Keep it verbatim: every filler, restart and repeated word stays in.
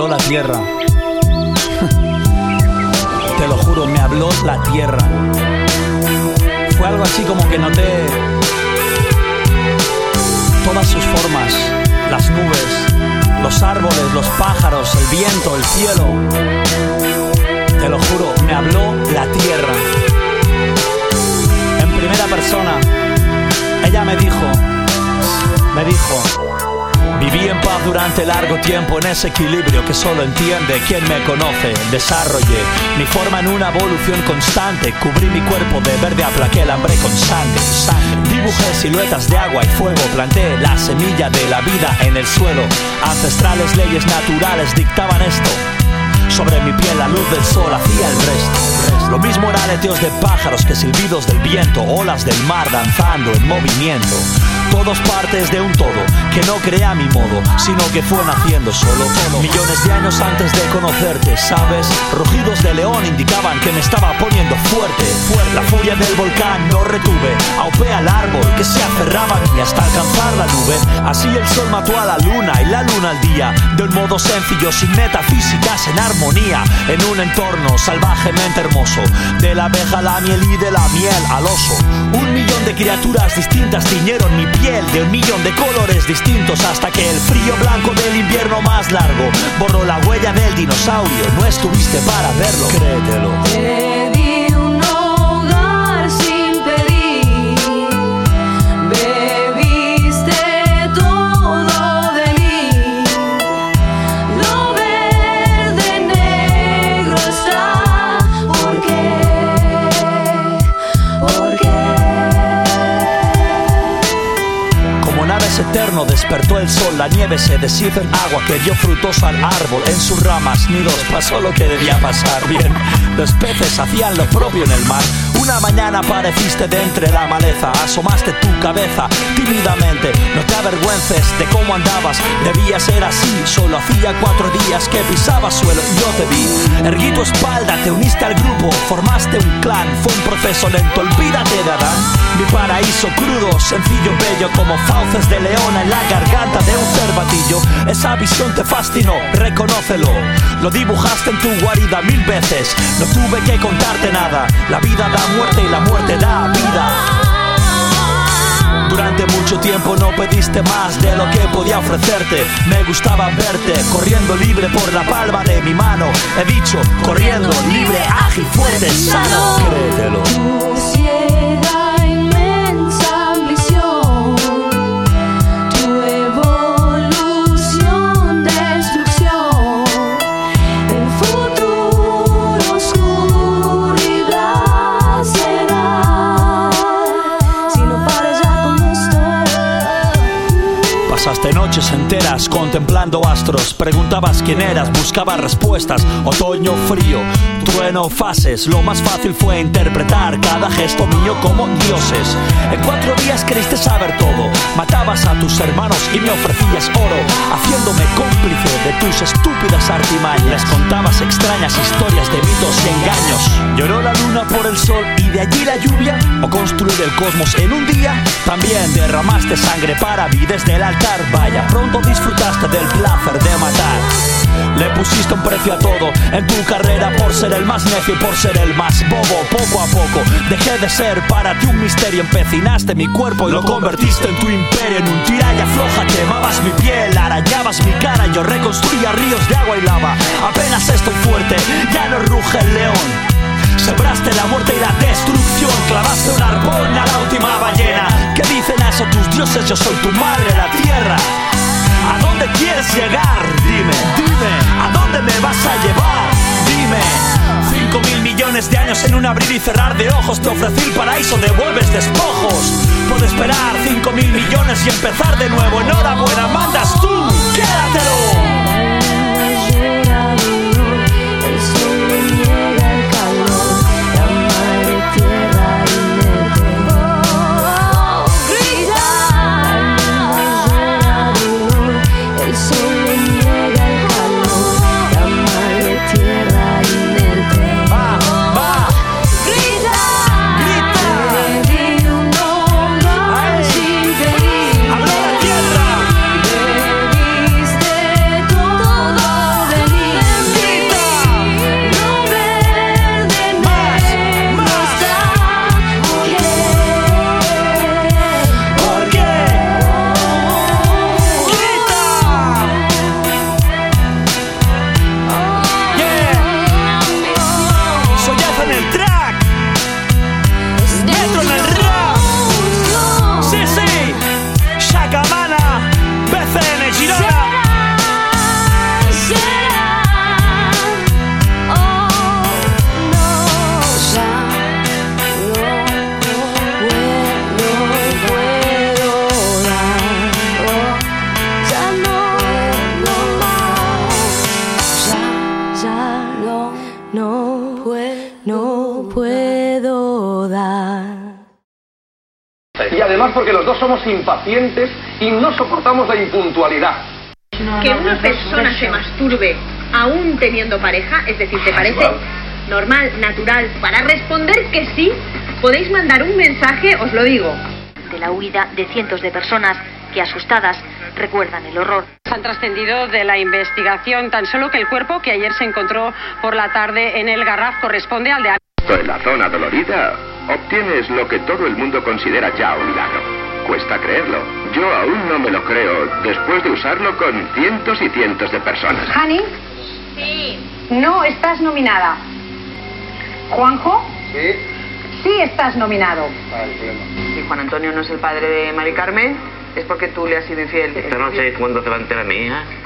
habló la tierra. Te lo juro, me habló la tierra. Fue algo así como que noté todas sus formas, las nubes, los árboles, los pájaros, el viento, el cielo. Te lo juro, me habló la tierra. En primera persona, ella me dijo, me dijo: viví en paz durante largo tiempo en ese equilibrio que solo entiende quien me conoce. Desarrollé mi forma en una evolución constante. Cubrí mi cuerpo de verde, aplaqué el hambre con sangre, sangre. Dibujé siluetas de agua y fuego. Planté la semilla de la vida en el suelo. Ancestrales leyes naturales dictaban esto. Sobre mi piel la luz del sol hacía el resto. Lo mismo eran aleteos de pájaros que silbidos del viento, olas del mar danzando en movimiento. Todos partes de un todo que no creé a mi modo, sino que fue naciendo solo, solo. Millones de años antes de conocerte, ¿sabes? Rugidos de león indicaban que me estaba poniendo fuerte, fuerte. La furia del volcán no retuve. Aupé al árbol que se aferraba a mí hasta alcanzar la nube. Así el sol mató a la luna y la luna al día, de un modo sencillo, sin metafísicas, en armonía, en un entorno salvajemente hermoso. De la abeja a la miel y de la miel al oso. Un millón de criaturas distintas tiñeron mi piel de un millón de colores distintos, hasta que el frío blanco del invierno más largo borró la huella del dinosaurio. No estuviste para verlo, créetelo. Te di un hogar sin pedir, bebiste todo de mí. Lo verde negro está. ¿Por qué? ¿Por qué? Es eterno, despertó el sol, la nieve se deshizo en agua que dio frutos al árbol. En sus ramas, nidos, pasó lo que debía pasar. Bien, los peces hacían lo propio en el mar. Una mañana apareciste de entre la maleza, asomaste tu cabeza tímidamente. No te avergüences de cómo andabas, debía ser así. Solo hacía cuatro días que pisabas suelo y yo te vi. Erguí tu espalda, te uniste al grupo, formaste un clan. Fue un proceso lento, olvídate de Adán. Mi paraíso crudo, sencillo, bello, como fauces de leona en la garganta de un cervatillo. Esa visión te fascinó, reconócelo. Lo dibujaste en tu guarida mil veces. No tuve que contarte nada. La vida da muerte y la muerte da vida. Durante mucho tiempo no pediste más de lo que podía ofrecerte. Me gustaba verte corriendo libre por la palma de mi mano. He dicho, corriendo libre, ágil, fuerte, sano. Créetelo. Pasaste noches enteras contemplando astros. Preguntabas quién eras, buscabas respuestas. Otoño, frío, trueno, fases. Lo más fácil fue interpretar cada gesto mío como dioses. En cuatro días creíste saber todo. Matabas a tus hermanos y me ofrecías oro, haciéndome cómplice de tus estúpidas artimañas. Les contabas extrañas historias de mitos y engaños. Lloró la luna por el sol y de allí la lluvia. O construir el cosmos en un día. También derramaste sangre para mí desde el altar. Vaya, pronto disfrutaste del placer de matar. Le pusiste un precio a todo en tu carrera por ser el más necio y por ser el más bobo. Poco a poco dejé de ser para ti un misterio. Empecinaste mi cuerpo y lo convertiste en tu imperio. En un tiralla floja quemabas mi piel, arañabas mi cara. Yo reconstruía ríos de agua y lava. Apenas estoy fuerte, ya no ruge el león. Sembraste la muerte y la destrucción. Clavaste un arpón a la última ballena. ¿Qué dicen eso tus dioses? Yo soy tu madre, la tierra. ¿A dónde quieres llegar? Dime, dime. ¿A dónde me vas a llevar? Dime. Cinco mil millones de años en un abrir y cerrar de ojos. Te ofrecí el paraíso, devuelves despojos. Puedo esperar cinco mil millones y empezar de nuevo. Enhorabuena, mandas tú. Quédatelo. no, no, no puedo dar. Y además porque los dos somos impacientes y no soportamos la impuntualidad. Que una persona se masturbe aún teniendo pareja, es decir, ¿te parece normal, natural? Para responder que sí, podéis mandar un mensaje, os lo digo. De la huida de cientos de personas que, asustadas, recuerdan el horror. Han trascendido de la investigación tan solo que el cuerpo que ayer se encontró por la tarde en el Garraf corresponde al de... En la zona dolorida obtienes lo que todo el mundo considera ya un milagro. Cuesta creerlo. Yo aún no me lo creo después de usarlo con cientos y cientos de personas. ¿Hani? Sí. No estás nominada. ¿Juanjo? Sí. Sí estás nominado. Si Juan Antonio no es el padre de Mari Carmen, es porque tú le has sido infiel. Esta noche, cuando se va a enterar mi hija,